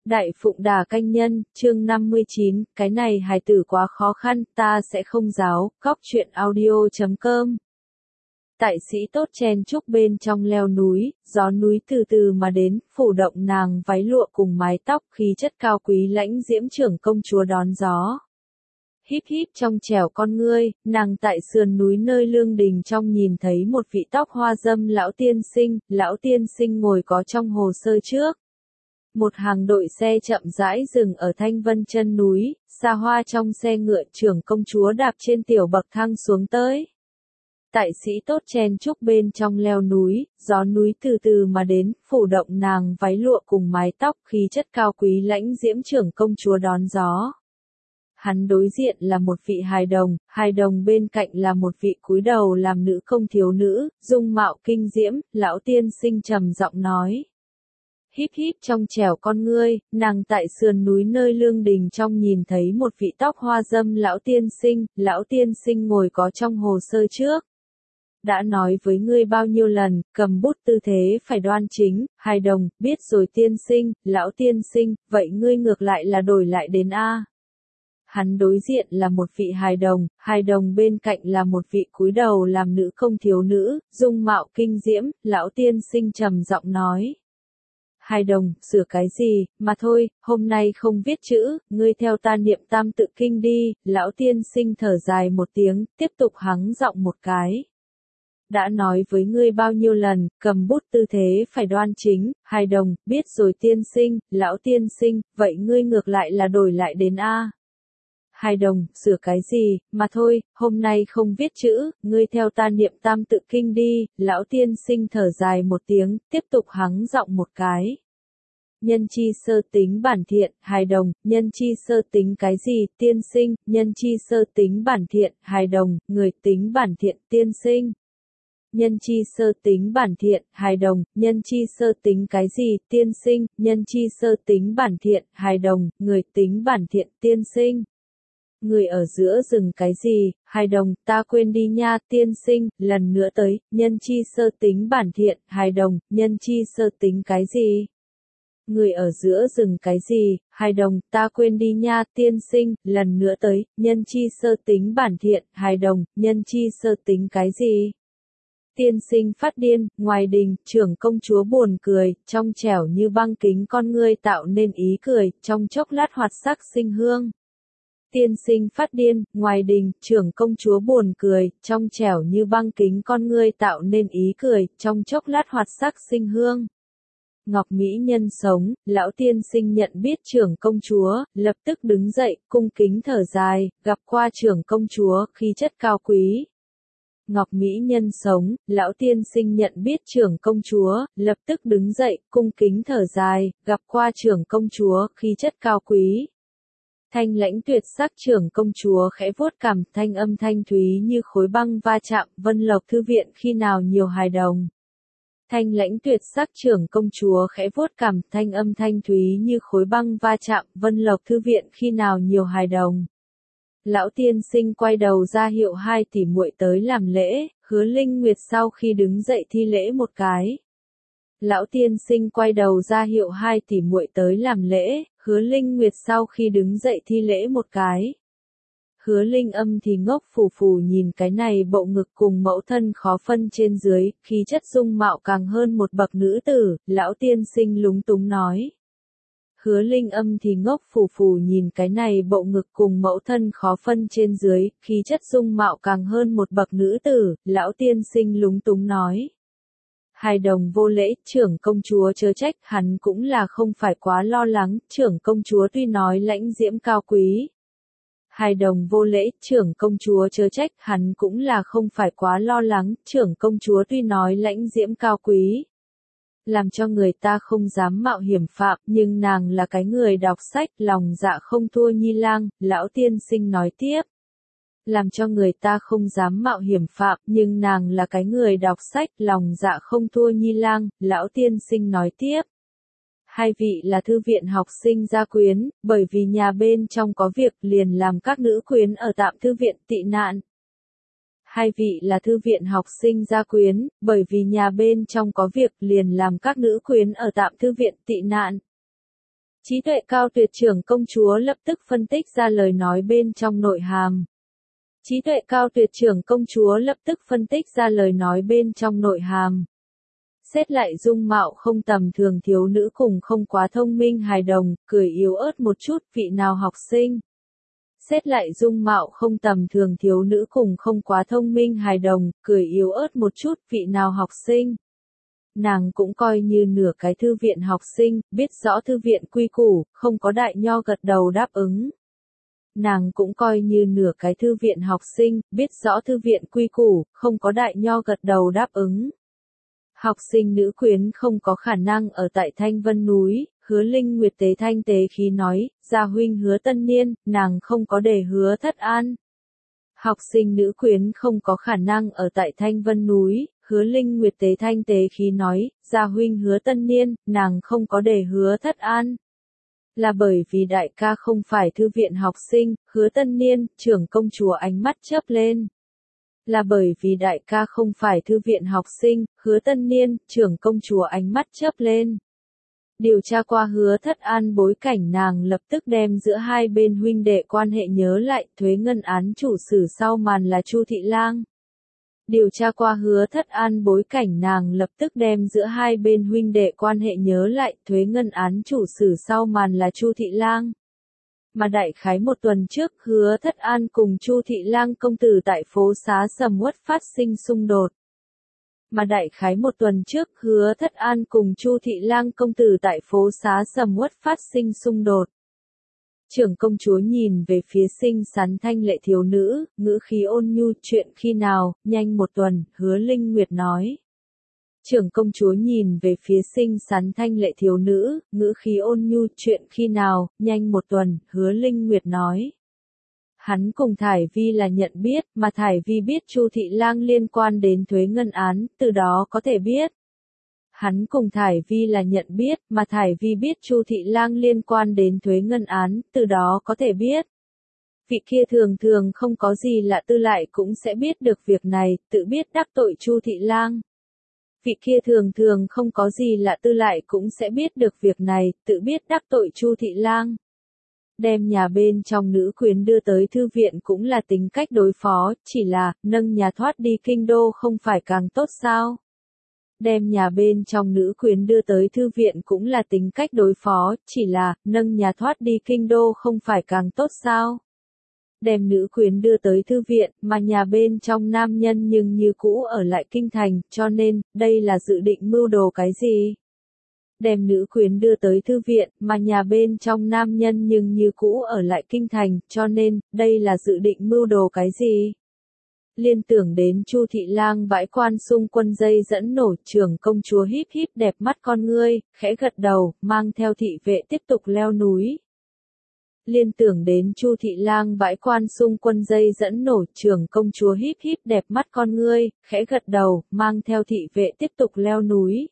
Đại Phụng Đà Canh Nhân, chương 59, cái này hài tử quá khó khăn, ta sẽ không giáo, góc truyện audio.com. Tại sĩ tốt chen chúc bên trong leo núi, gió núi từ từ mà đến, phủ động nàng váy lụa cùng mái tóc khí chất cao quý lãnh diễm trưởng công chúa đón gió. Híp híp trong trẻo con ngươi, nàng tại sườn núi nơi lương đình trong nhìn thấy một vị tóc hoa dâm lão tiên sinh ngồi có trong hồ sơ trước. Một hàng đội xe chậm rãi dừng ở Thanh Vân chân núi, xa hoa trong xe ngựa trưởng công chúa đạp trên tiểu bậc thang xuống tới. Tại sĩ tốt chen chúc bên trong leo núi, gió núi từ từ mà đến, phủ động nàng váy lụa cùng mái tóc khí chất cao quý lãnh diễm trưởng công chúa đón gió. Hắn đối diện là một vị hài đồng bên cạnh là một vị cúi đầu làm nữ công thiếu nữ, dung mạo kinh diễm, lão tiên sinh trầm giọng nói. Híp híp trong trẻo con ngươi, nàng tại sườn núi nơi lương đình trong nhìn thấy một vị tóc hoa dâm lão tiên sinh ngồi có trong hồ sơ trước. Đã nói với ngươi bao nhiêu lần, cầm bút tư thế phải đoan chính, hài đồng, biết rồi lão tiên sinh, vậy ngươi ngược lại là đổi lại đến A. Hắn đối diện là một vị hài đồng bên cạnh là một vị cúi đầu làm nữ công thiếu nữ, dung mạo kinh diễm, lão tiên sinh trầm giọng nói. Hài đồng, sửa cái gì, mà thôi, hôm nay không viết chữ, ngươi theo ta niệm tam tự kinh đi, lão tiên sinh thở dài một tiếng, tiếp tục hắng giọng một cái. Đã nói với ngươi bao nhiêu lần, cầm bút tư thế phải đoan chính, hài đồng, biết rồi lão tiên sinh, vậy ngươi ngược lại là đổi lại đến A. Hài đồng, sửa cái gì, mà thôi, hôm nay không viết chữ, ngươi theo ta niệm tam tự kinh đi, lão tiên sinh thở dài một tiếng, tiếp tục hắng giọng một cái. Nhân chi sơ tính bản thiện, hài đồng, nhân chi sơ tính cái gì, tiên sinh, nhân chi sơ tính bản thiện, hài đồng, người tính bản thiện, tiên sinh. Nhân chi sơ tính bản thiện, hài đồng, nhân chi sơ tính cái gì, tiên sinh, nhân chi sơ tính bản thiện, hài đồng, người tính bản thiện, tiên sinh. Người ở giữa rừng cái gì, hài đồng, ta quên đi nha, tiên sinh, lần nữa tới, nhân chi sơ tính bản thiện, hài đồng, nhân chi sơ tính cái gì? Người ở giữa rừng cái gì, hài đồng, ta quên đi nha, tiên sinh, lần nữa tới, nhân chi sơ tính bản thiện, hài đồng, nhân chi sơ tính cái gì? Tiên sinh phát điên, ngoài đình, trưởng công chúa buồn cười, trong trẻo như băng kính con ngươi tạo nên ý cười, trong chốc lát hoạt sắc sinh hương. Tiên sinh phát điên, ngoài đình, trưởng công chúa buồn cười, trong trẻo như băng kính con ngươi tạo nên ý cười, trong chốc lát hoạt sắc sinh hương. Ngọc Mỹ nhân sống, lão tiên sinh nhận biết trưởng công chúa, lập tức đứng dậy, cung kính thở dài, gặp qua trưởng công chúa, khí chất cao quý. Ngọc Mỹ nhân sống, lão tiên sinh nhận biết trưởng công chúa, lập tức đứng dậy, cung kính thở dài, gặp qua trưởng công chúa, khí chất cao quý. Thanh lãnh tuyệt sắc trưởng công chúa khẽ vuốt cằm, thanh âm thanh thúy như khối băng va chạm, Vân Lộc thư viện khi nào nhiều hài đồng. Thanh lãnh tuyệt sắc trưởng công chúa khẽ vuốt cằm, thanh âm thanh thúy như khối băng va chạm, Vân Lộc thư viện khi nào nhiều hài đồng. Lão tiên sinh quay đầu ra hiệu hai tỷ muội tới làm lễ, Hứa Linh Nguyệt sau khi đứng dậy thi lễ một cái. Lão tiên sinh quay đầu ra hiệu hai tỷ muội tới làm lễ, Hứa Linh Nguyệt sau khi đứng dậy thi lễ một cái. Hứa Linh Âm thì ngốc phù phù nhìn cái này bộ ngực cùng mẫu thân khó phân trên dưới, khí chất dung mạo càng hơn một bậc nữ tử, lão tiên sinh lúng túng nói. Hứa Linh Âm thì ngốc phù phù nhìn cái này bộ ngực cùng mẫu thân khó phân trên dưới, khí chất dung mạo càng hơn một bậc nữ tử, lão tiên sinh lúng túng nói. Hài đồng vô lễ, trưởng công chúa chớ trách, hắn cũng là không phải quá lo lắng, trưởng công chúa tuy nói lãnh diễm cao quý. Hài đồng vô lễ, trưởng công chúa chớ trách, hắn cũng là không phải quá lo lắng, trưởng công chúa tuy nói lãnh diễm cao quý. Làm cho người ta không dám mạo hiểm phạm, nhưng nàng là cái người đọc sách, lòng dạ không thua Nhi Lang, lão tiên sinh nói tiếp. Làm cho người ta không dám mạo hiểm phạm, nhưng nàng là cái người đọc sách, lòng dạ không thua Nhi Lang, lão tiên sinh nói tiếp. Hai vị là thư viện học sinh gia quyến, bởi vì nhà bên trong có việc liền làm các nữ quyến ở tạm thư viện tị nạn. Hai vị là thư viện học sinh gia quyến, bởi vì nhà bên trong có việc liền làm các nữ quyến ở tạm thư viện tị nạn. Trí tuệ cao tuyệt trưởng công chúa lập tức phân tích ra lời nói bên trong nội hàm. Trí tuệ cao tuyệt trưởng công chúa lập tức phân tích ra lời nói bên trong nội hàm. Xét lại dung mạo không tầm thường thiếu nữ cùng không quá thông minh hài đồng, cười yếu ớt một chút, vị nào học sinh. Xét lại dung mạo không tầm thường thiếu nữ cùng không quá thông minh hài đồng, cười yếu ớt một chút, vị nào học sinh. Nàng cũng coi như nửa cái thư viện học sinh, biết rõ thư viện quy củ, không có đại nho gật đầu đáp ứng. Nàng cũng coi như nửa cái thư viện học sinh, biết rõ thư viện quy củ, không có đại nho gật đầu đáp ứng. Học sinh nữ quyến không có khả năng ở tại Thanh Vân núi, Hứa Linh Nguyệt tế thanh tế khí nói, gia huynh Hứa Tân Niên, nàng không có để Hứa Thất An. Học sinh nữ quyến không có khả năng ở tại Thanh Vân núi, Hứa Linh Nguyệt tế thanh tế khí nói, gia huynh Hứa Tân Niên, nàng không có để Hứa Thất An. Là bởi vì đại ca không phải thư viện học sinh, Hứa Tân Niên, trưởng công chúa ánh mắt chớp lên. Là bởi vì đại ca không phải thư viện học sinh, Hứa Tân Niên, trưởng công chúa ánh mắt chớp lên. Điều tra qua Hứa Thất An bối cảnh nàng lập tức đem giữa hai bên huynh đệ quan hệ nhớ lại, Thuế Ngân án chủ sử sau màn là Chu Thị Lang. Điều tra qua Hứa Thất An bối cảnh nàng lập tức đem giữa hai bên huynh đệ quan hệ nhớ lại, Thuế Ngân án chủ sử sau màn là Chu Thị Lang. Mà đại khái một tuần trước, Hứa Thất An cùng Chu Thị Lang công tử tại phố xá Sầm Uất phát sinh xung đột. Mà đại khái một tuần trước, Hứa Thất An cùng Chu Thị Lang công tử tại phố xá Sầm Uất phát sinh xung đột. Trưởng công chúa nhìn về phía xinh xắn thanh lệ thiếu nữ, ngữ khí ôn nhu, chuyện khi nào, nhanh một tuần, Hứa Linh Nguyệt nói. Trưởng công chúa nhìn về phía xinh xắn thanh lệ thiếu nữ, ngữ khí ôn nhu, chuyện khi nào, nhanh một tuần, Hứa Linh Nguyệt nói. Hắn cùng Thải Vi là nhận biết, mà Thải Vi biết Chu Thị Lang liên quan đến Thuế Ngân án, từ đó có thể biết. Hắn cùng Thải Vi là nhận biết, mà Thải Vi biết Chu Thị Lang liên quan đến Thuế Ngân án, từ đó có thể biết. Vị kia thường thường không có gì lạ tư lại cũng sẽ biết được việc này, tự biết đắc tội Chu Thị Lang. Vị kia thường thường không có gì lạ tư lại cũng sẽ biết được việc này, tự biết đắc tội Chu Thị Lang. Đem nhà bên trong nữ quyến đưa tới thư viện cũng là tính cách đối phó, chỉ là, nâng nhà thoát đi kinh đô không phải càng tốt sao? Đem nhà bên trong nữ quyến đưa tới thư viện cũng là tính cách đối phó, chỉ là, nâng nhà thoát đi kinh đô không phải càng tốt sao? Đem nữ quyến đưa tới thư viện, mà nhà bên trong nam nhân nhưng như cũ ở lại kinh thành, cho nên, đây là dự định mưu đồ cái gì? Đem nữ quyến đưa tới thư viện, mà nhà bên trong nam nhân nhưng như cũ ở lại kinh thành, cho nên, đây là dự định mưu đồ cái gì? Liên tưởng đến Chu Thị Lang bãi quan xung quân dây dẫn nổ, trưởng công chúa híp híp đẹp mắt con ngươi, khẽ gật đầu, mang theo thị vệ tiếp tục leo núi. Liên tưởng đến Chu Thị Lang bãi quan xung quân dây dẫn nổ, trưởng công chúa híp híp đẹp mắt con ngươi, khẽ gật đầu, mang theo thị vệ tiếp tục leo núi.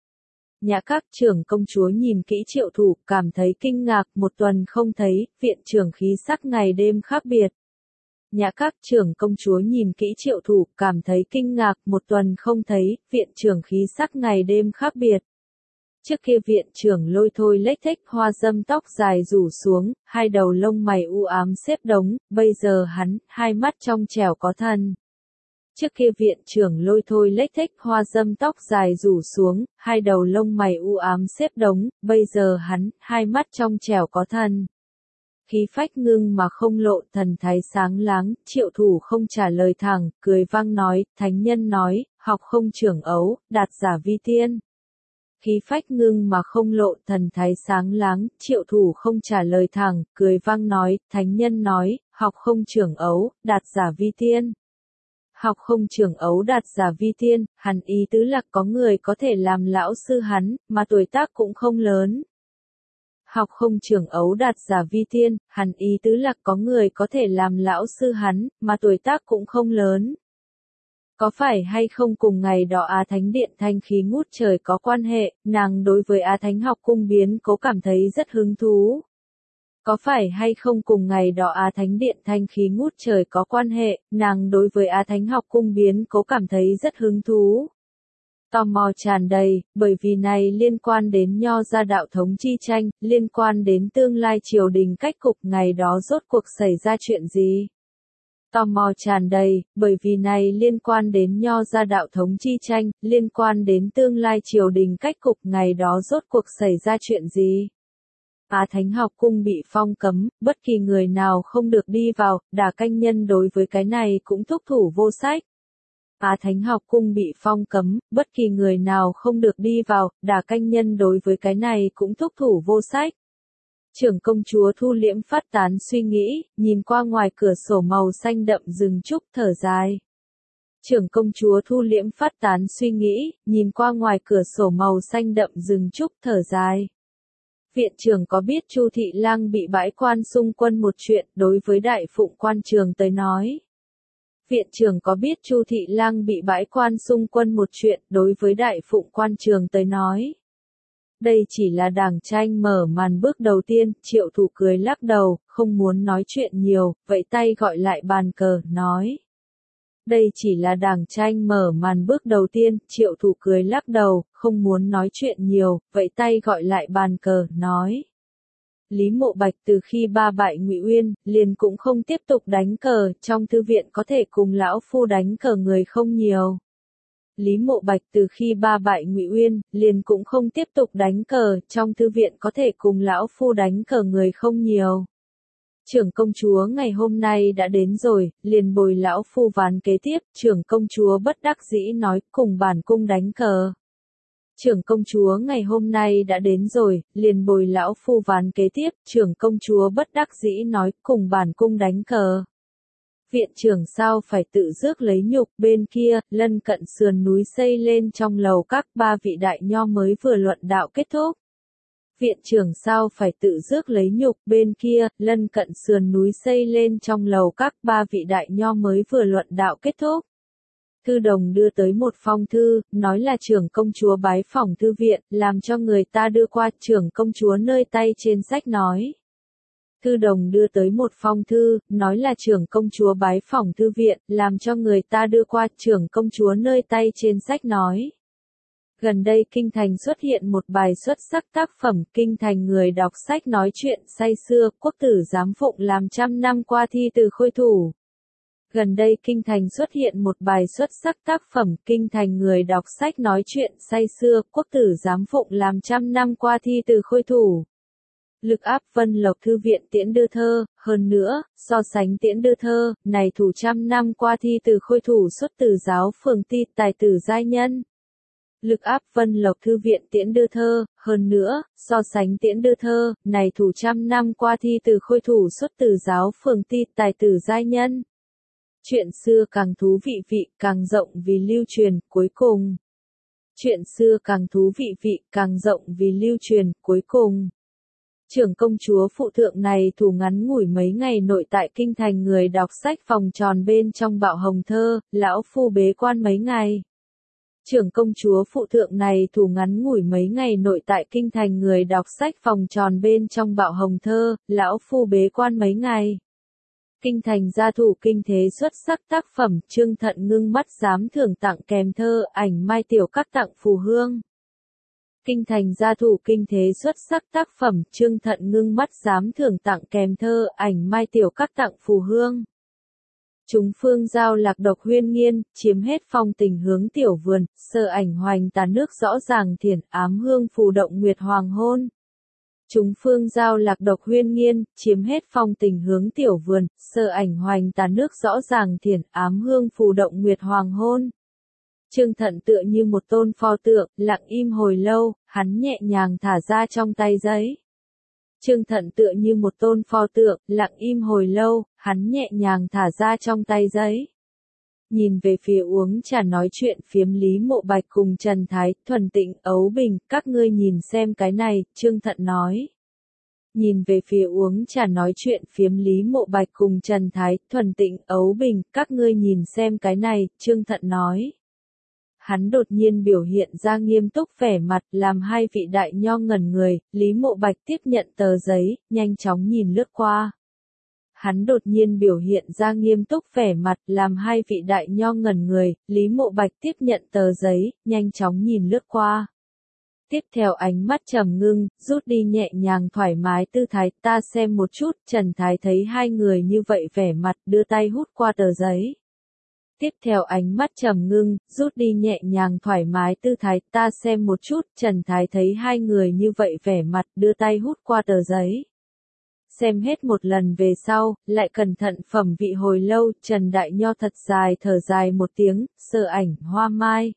Nhà các trưởng công chúa nhìn kỹ Triệu Thủ, cảm thấy kinh ngạc, một tuần không thấy, viện trưởng khí sắc ngày đêm khác biệt. Nhà các trưởng công chúa nhìn kỹ Triệu Thủ, cảm thấy kinh ngạc, một tuần không thấy, viện trưởng khí sắc ngày đêm khác biệt. Trước kia viện trưởng lôi thôi lếch thếch, hoa dâm tóc dài rủ xuống, hai đầu lông mày u ám xếp đống, bây giờ hắn, hai mắt trong trẻo có thần. Trước kia viện trưởng lôi thôi lếch thếch, hoa dâm tóc dài rủ xuống, hai đầu lông mày u ám xếp đống, bây giờ hắn, hai mắt trong trẻo có thần. Khí phách ngưng mà không lộ, thần thái sáng láng, Triệu Thủ không trả lời thẳng, cười vang nói, thánh nhân nói, học không trưởng ấu, đạt giả vi tiên. Khí phách ngưng mà không lộ, thần thái sáng láng, Triệu Thủ không trả lời thẳng, cười vang nói, thánh nhân nói, học không trưởng ấu, đạt giả vi tiên. Học không trưởng ấu đạt giả vi tiên, hẳn ý tứ là có người có thể làm lão sư hắn, mà tuổi tác cũng không lớn. Học không trưởng ấu đạt giả vi tiên, hẳn ý tứ là có người có thể làm lão sư hắn, mà tuổi tác cũng không lớn. Có phải hay không cùng ngày đó Á Thánh Điện thanh khí ngút trời có quan hệ, nàng đối với Á Thánh học cung biến cố cảm thấy rất hứng thú. Có phải hay không cùng ngày đó Á Thánh Điện thanh khí ngút trời có quan hệ, nàng đối với Á Thánh học cung biến cố cảm thấy rất hứng thú. Tò mò tràn đầy, bởi vì này liên quan đến Nho gia đạo thống chi tranh, liên quan đến tương lai triều đình cách cục ngày đó rốt cuộc xảy ra chuyện gì. Tò mò tràn đầy, bởi vì này liên quan đến Nho gia đạo thống chi tranh, liên quan đến tương lai triều đình cách cục ngày đó rốt cuộc xảy ra chuyện gì. Á Thánh học cung bị phong cấm, bất kỳ người nào không được đi vào, Đả Canh Nhân đối với cái này cũng thúc thủ vô sách. Á Thánh học cung bị phong cấm, bất kỳ người nào không được đi vào, Đả Canh Nhân đối với cái này cũng thúc thủ vô sách. Trưởng công chúa thu liễm phát tán suy nghĩ, nhìn qua ngoài cửa sổ màu xanh đậm rừng trúc thở dài. Trưởng công chúa thu liễm phát tán suy nghĩ, nhìn qua ngoài cửa sổ màu xanh đậm rừng trúc thở dài. Viện trưởng có biết Chu Thị Lang bị bãi quan xung quân một chuyện, đối với Đại Phụng quan trường tới nói. Viện trưởng có biết Chu Thị Lang bị bãi quan xung quân một chuyện, đối với Đại Phụng quan trường tới nói. Đây chỉ là đảng tranh mở màn bước đầu tiên, Triệu Thủ cười lắc đầu, không muốn nói chuyện nhiều, vẫy tay gọi lại bàn cờ, nói. Đây chỉ là đảng tranh mở màn bước đầu tiên, Triệu Thủ cười lắc đầu, không muốn nói chuyện nhiều, vẫy tay gọi lại bàn cờ, nói. Lý Mộ Bạch từ khi ba bại Ngụy Uyên, liền cũng không tiếp tục đánh cờ, trong thư viện có thể cùng lão phu đánh cờ người không nhiều. Lý Mộ Bạch từ khi ba bại Ngụy Uyên, liền cũng không tiếp tục đánh cờ, trong thư viện có thể cùng lão phu đánh cờ người không nhiều. Trưởng công chúa ngày hôm nay đã đến rồi, liền bồi lão phu ván kế tiếp, trưởng công chúa bất đắc dĩ nói, cùng bản cung đánh cờ. Trưởng công chúa ngày hôm nay đã đến rồi, liền bồi lão phu ván kế tiếp, trưởng công chúa bất đắc dĩ nói, cùng bản cung đánh cờ. Viện trưởng sao phải tự rước lấy nhục, bên kia, lân cận sườn núi xây lên trong lầu các ba vị đại nho mới vừa luận đạo kết thúc. Viện trưởng sao phải tự rước lấy nhục, bên kia, lân cận sườn núi xây lên trong lầu các ba vị đại nho mới vừa luận đạo kết thúc. Thư đồng đưa tới một phong thư, nói là trưởng công chúa bái phỏng thư viện, làm cho người ta đưa qua, trưởng công chúa nơi tay trên sách nói. Thư đồng đưa tới một phong thư, nói là trưởng công chúa bái phỏng thư viện, làm cho người ta đưa qua, trưởng công chúa nơi tay trên sách nói. Gần đây Kinh Thành xuất hiện một bài xuất sắc tác phẩm, Kinh Thành người đọc sách nói chuyện say sưa, quốc tử giám phụng làm trăm năm qua thi từ khôi thủ. Gần đây Kinh Thành xuất hiện một bài xuất sắc tác phẩm, Kinh Thành người đọc sách nói chuyện say sưa, quốc tử giám phụng làm trăm năm qua thi từ khôi thủ. Lực áp Vân Lộc Thư viện tiễn đưa thơ, hơn nữa, so sánh tiễn đưa thơ, này thủ trăm năm qua thi từ khôi thủ xuất từ giáo phường ti tài tử giai nhân. Lực áp Vân Lộc Thư viện tiễn đưa thơ, hơn nữa, so sánh tiễn đưa thơ, này thủ trăm năm qua thi từ khôi thủ xuất từ giáo phường ti tài tử giai nhân. Chuyện xưa càng thú vị càng rộng vì lưu truyền, cuối cùng. Chuyện xưa càng thú vị càng rộng vì lưu truyền, cuối cùng. Trưởng công chúa phụ thượng này thủ ngắn ngủi mấy ngày nội tại Kinh Thành người đọc sách vòng tròn bên trong bạo hồng thơ, lão phu bế quan mấy ngày. Trưởng công chúa phụ thượng này thủ ngắn ngủi mấy ngày nội tại Kinh Thành người đọc sách vòng tròn bên trong bạo hồng thơ, lão phu bế quan mấy ngày. Kinh Thành gia thủ kinh thế xuất sắc tác phẩm, Trương Thận ngưng mắt dám thưởng tặng kèm thơ, ảnh Mai Tiểu Các tặng phù hương. Kinh Thành gia thủ kinh thế xuất sắc tác phẩm, Trương Thận ngưng mắt dám thưởng tặng kèm thơ, ảnh Mai Tiểu Các tặng phù hương. Chúng phương giao lạc độc huyên nghiên, chiếm hết phong tình hướng tiểu vườn, sơ ảnh hoành tàn nước rõ ràng thiển, ám hương phù động nguyệt hoàng hôn. Chúng phương giao lạc độc huyên nghiên, chiếm hết phong tình hướng tiểu vườn, sơ ảnh hoành tàn nước rõ ràng thiển, ám hương phù động nguyệt hoàng hôn. Trương Thận tựa như một tôn pho tượng, lặng im hồi lâu, hắn nhẹ nhàng thả ra trong tay giấy. Trương Thận tựa như một tôn pho tượng, lặng im hồi lâu, hắn nhẹ nhàng thả ra trong tay giấy. Nhìn về phía uống trà nói chuyện phiếm Lý Mộ Bạch cùng Trần Thái, Thuần Tịnh, Ấu Bình, các ngươi nhìn xem cái này, Trương Thận nói. Nhìn về phía uống trà nói chuyện phiếm Lý Mộ Bạch cùng Trần Thái, Thuần Tịnh, Ấu Bình, các ngươi nhìn xem cái này, Trương Thận nói. Hắn đột nhiên biểu hiện ra nghiêm túc vẻ mặt, làm hai vị đại nho ngẩn người, Lý Mộ Bạch tiếp nhận tờ giấy, nhanh chóng nhìn lướt qua. Hắn đột nhiên biểu hiện ra nghiêm túc vẻ mặt, làm hai vị đại nho ngẩn người. Lý Mộ Bạch tiếp nhận tờ giấy, nhanh chóng nhìn lướt qua. Tiếp theo ánh mắt trầm ngưng, rút đi nhẹ nhàng thoải mái tư thái. Ta xem một chút. Trần Thái thấy hai người như vậy vẻ mặt, đưa tay hút qua tờ giấy. Tiếp theo ánh mắt trầm ngưng, rút đi nhẹ nhàng thoải mái tư thái. Ta xem một chút. Trần Thái thấy hai người như vậy vẻ mặt, đưa tay hút qua tờ giấy. Xem hết một lần về sau, lại cẩn thận phẩm vị hồi lâu. Trần Đại Nho thật dài thở dài một tiếng, sơ ảnh hoa mai.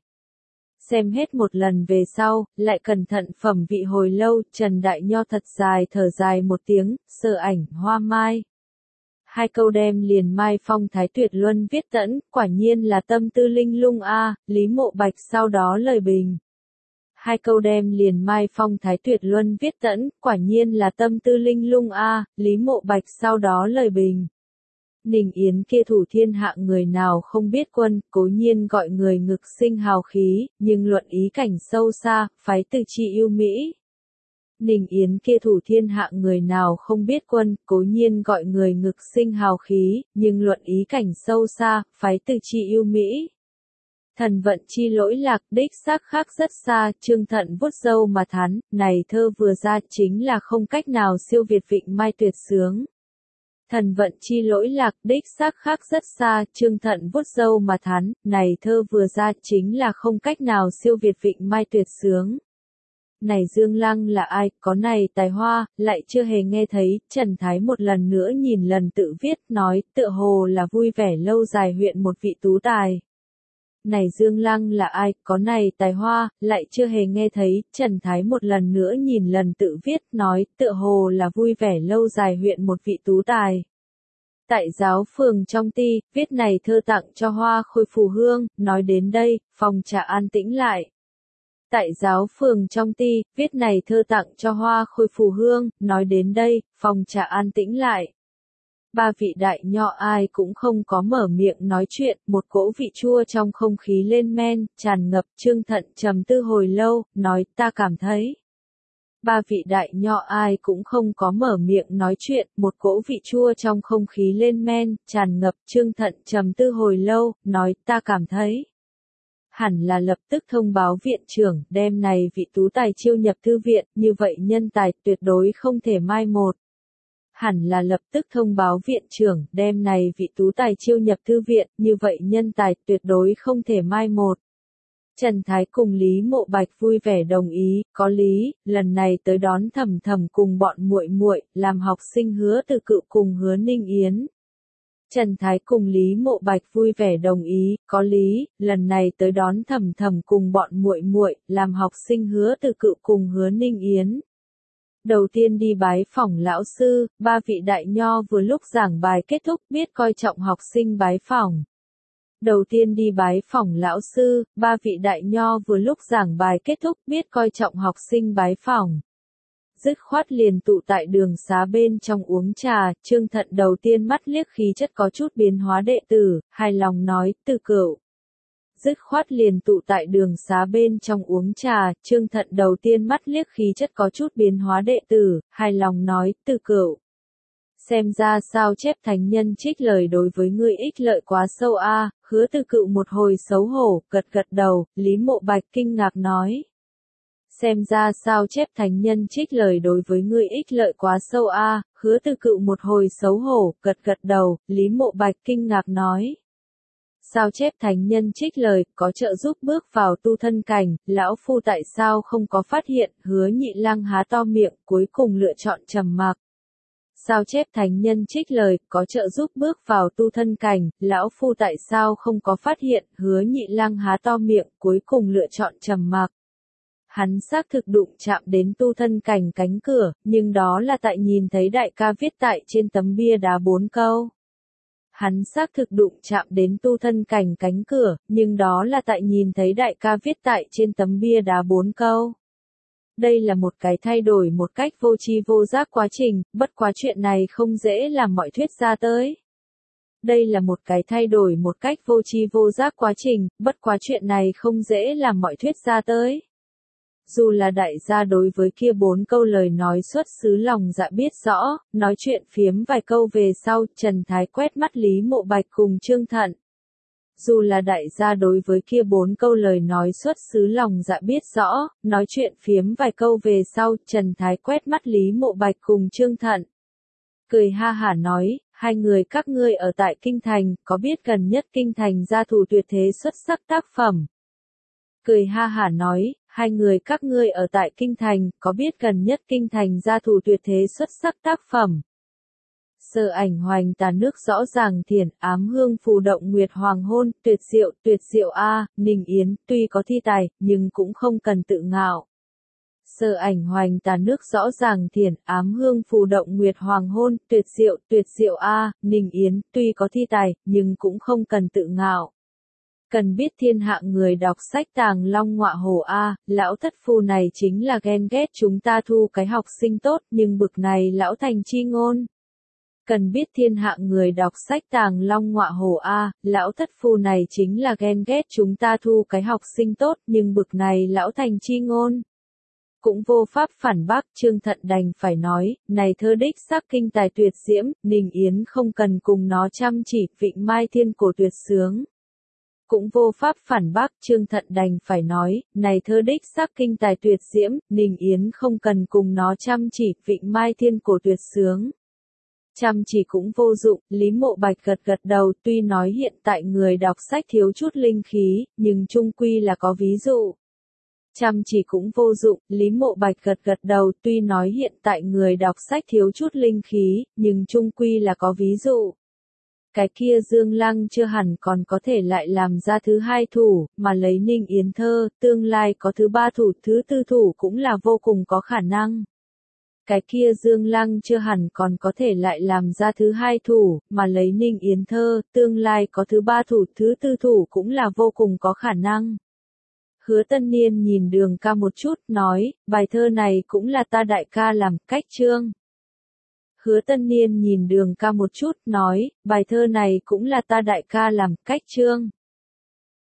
Xem hết một lần về sau, lại cẩn thận phẩm vị hồi lâu. Trần Đại Nho thật dài thở dài một tiếng, sơ ảnh hoa mai. Hai câu đem liền Mai Phong Thái Tuyệt Luân viết tẫn, quả nhiên là tâm tư linh lung a. Lý Mộ Bạch sau đó lời bình. Hai câu đem liền Mai Phong Thái Tuyệt Luân viết tẫn, quả nhiên là tâm tư linh lung a. Lý Mộ Bạch sau đó lời bình. Ninh Yến kia thủ thiên hạ người nào không biết quân, cố nhiên gọi người ngực sinh hào khí, nhưng luận ý cảnh sâu xa, phái từ chi yêu Mỹ. Ninh Yến kia thủ thiên hạ người nào không biết quân, cố nhiên gọi người ngực sinh hào khí, nhưng luận ý cảnh sâu xa, phái từ chi yêu Mỹ. Thần vận chi lỗi lạc, đích xác khác rất xa. Trương Thận vuốt râu mà thán, này thơ vừa ra chính là không cách nào siêu việt Vịnh Mai tuyệt sướng. Thần vận chi lỗi lạc, đích xác khác rất xa. Trương Thận vuốt râu mà thán, này thơ vừa ra chính là không cách nào siêu việt Vịnh Mai tuyệt sướng. Này Dương Lăng là ai, có này tài hoa, lại chưa hề nghe thấy. Trần Thái một lần nữa nhìn lần tự viết, nói, tựa hồ là vui vẻ lâu dài huyện một vị tú tài. Này Dương Lăng là ai, có này tài hoa, lại chưa hề nghe thấy. Trần Thái một lần nữa nhìn lần tự viết, nói, tựa hồ là vui vẻ lâu dài huyện một vị tú tài. Tại giáo phường trong ti, viết này thơ tặng cho Hoa Khôi Phù Hương. Nói đến đây, phòng trà an tĩnh lại. Tại giáo phường trong ti, viết này thơ tặng cho Hoa Khôi Phù Hương. Nói đến đây, phòng trà an tĩnh lại. Ba vị đại nho ai cũng không có mở miệng nói chuyện, một cỗ vị chua trong không khí lên men, tràn ngập. Trương Thận trầm tư hồi lâu, nói, ta cảm thấy. Ba vị đại nho ai cũng không có mở miệng nói chuyện, một cỗ vị chua trong không khí lên men, tràn ngập. Trương Thận trầm tư hồi lâu, nói, ta cảm thấy. Hẳn là lập tức thông báo viện trưởng, đem này vị tú tài chiêu nhập thư viện, như vậy nhân tài tuyệt đối không thể mai một. Hẳn là lập tức thông báo viện trưởng, đem này vị tú tài chiêu nhập thư viện, như vậy nhân tài tuyệt đối không thể mai một. Trần Thái cùng Lý Mộ Bạch vui vẻ đồng ý, có lý, lần này tới đón Thầm Thầm cùng bọn muội muội, làm học sinh Hứa Từ Cự cùng Hứa Ninh Yến. Trần Thái cùng Lý Mộ Bạch vui vẻ đồng ý, có lý, lần này tới đón Thầm Thầm cùng bọn muội muội, làm học sinh Hứa Từ Cự cùng Hứa Ninh Yến. Đầu tiên đi bái phỏng lão sư, ba vị đại nho vừa lúc giảng bài kết thúc biết coi trọng học sinh bái phỏng. Đầu tiên đi bái phỏng lão sư, ba vị đại nho vừa lúc giảng bài kết thúc biết coi trọng học sinh bái phỏng. Dứt khoát liền tụ tại đường xá bên trong uống trà. Trương Thận đầu tiên mắt liếc khí chất có chút biến hóa đệ tử, hài lòng nói, Từ Cửu. Dứt khoát liền tụ tại đường xá bên trong uống trà. Trương Thận đầu tiên mắt liếc khí chất có chút biến hóa đệ tử, hài lòng nói, Từ Cửu. Xem ra sao chép thánh nhân trích lời đối với ngươi ích lợi quá sâu a. Hứa Từ Cửu một hồi xấu hổ, gật gật đầu. Lý Mộ Bạch kinh ngạc nói. Xem ra sao chép thánh nhân trích lời đối với ngươi ích lợi quá sâu a. Hứa Từ Cửu một hồi xấu hổ, gật gật đầu. Lý Mộ Bạch kinh ngạc nói. Sao chép thánh nhân trích lời, có trợ giúp bước vào tu thân cảnh, lão phu tại sao không có phát hiện. Hứa Nhị Lăng há to miệng, cuối cùng lựa chọn trầm mặc. Sao chép thánh nhân trích lời, có trợ giúp bước vào tu thân cảnh, lão phu tại sao không có phát hiện. Hứa Nhị Lăng há to miệng, cuối cùng lựa chọn trầm mặc. Hắn xác thực đụng chạm đến tu thân cảnh cánh cửa, nhưng đó là tại nhìn thấy đại ca viết tại trên tấm bia đá 4 câu. Hắn xác thực đụng chạm đến tu thân cảnh cánh cửa, nhưng đó là tại nhìn thấy đại ca viết tại trên tấm bia đá 4 câu. Đây là một cái thay đổi một cách vô tri vô giác quá trình, bất quá chuyện này không dễ làm mọi thuyết ra tới. Đây là một cái thay đổi một cách vô tri vô giác quá trình, bất quá chuyện này không dễ làm mọi thuyết ra tới. Dù là đại gia đối với kia 4 câu lời nói xuất xứ lòng dạ biết rõ, nói chuyện phiếm vài câu về sau, Trần Thái quét mắt Lý Mộ Bạch cùng Trương Thận. Dù là đại gia đối với kia 4 câu lời nói xuất xứ lòng dạ biết rõ, nói chuyện phiếm vài câu về sau, Trần Thái quét mắt Lý Mộ Bạch cùng Trương Thận. Cười ha hả nói, hai người các ngươi ở tại Kinh Thành, có biết gần nhất Kinh Thành gia thủ tuyệt thế xuất sắc tác phẩm? Cười ha hả nói, hai người các ngươi ở tại Kinh Thành, có biết gần nhất Kinh Thành gia thủ tuyệt thế xuất sắc tác phẩm? Sơ ảnh hoành tà nước rõ ràng thiển, ám hương phù động nguyệt hoàng hôn, tuyệt diệu a, Ninh Yến, tuy có thi tài, nhưng cũng không cần tự ngạo. Sơ ảnh hoành tà nước rõ ràng thiển, ám hương phù động nguyệt hoàng hôn, tuyệt diệu a, Ninh Yến, tuy có thi tài, nhưng cũng không cần tự ngạo. Cần biết thiên hạ người đọc sách tàng long ngọa hổ a, lão thất phu này chính là ghen ghét chúng ta thu cái học sinh tốt, nhưng bực này lão thành chi ngôn. Cần biết thiên hạ người đọc sách tàng long ngọa hổ a, lão thất phu này chính là ghen ghét chúng ta thu cái học sinh tốt, nhưng bực này lão thành chi ngôn. Cũng vô pháp phản bác, Trương Thận đành phải nói, này thơ đích xác kinh tài tuyệt diễm, Ninh Yến không cần cùng nó chăm chỉ, vịnh mai thiên cổ tuyệt sướng. Cũng vô pháp phản bác, Trương Thận đành phải nói, này thơ đích xác kinh tài tuyệt diễm, Ninh Yến không cần cùng nó chăm chỉ, vịnh mai thiên cổ tuyệt sướng. Chăm chỉ cũng vô dụng, Lý Mộ Bạch gật đầu, tuy nói hiện tại người đọc sách thiếu chút linh khí, nhưng chung quy là có ví dụ. Chăm chỉ cũng vô dụng, Lý Mộ Bạch gật đầu, tuy nói hiện tại người đọc sách thiếu chút linh khí, nhưng chung quy là có ví dụ. Cái kia Dương Lăng chưa hẳn còn có thể lại làm ra thứ hai thủ, mà lấy Ninh Yến thơ, tương lai có thứ ba thủ, thứ tư thủ cũng là vô cùng có khả năng. Cái kia Dương Lăng chưa hẳn còn có thể lại làm ra thứ hai thủ, mà lấy Ninh Yến thơ, tương lai có thứ ba thủ, thứ tư thủ cũng là vô cùng có khả năng. Hứa Tân Niên nhìn Đường ca một chút, nói, bài thơ này cũng là ta đại ca làm, cách chương. Hứa Tân Niên nhìn Đường ca một chút, nói, bài thơ này cũng là ta đại ca làm, cách chương.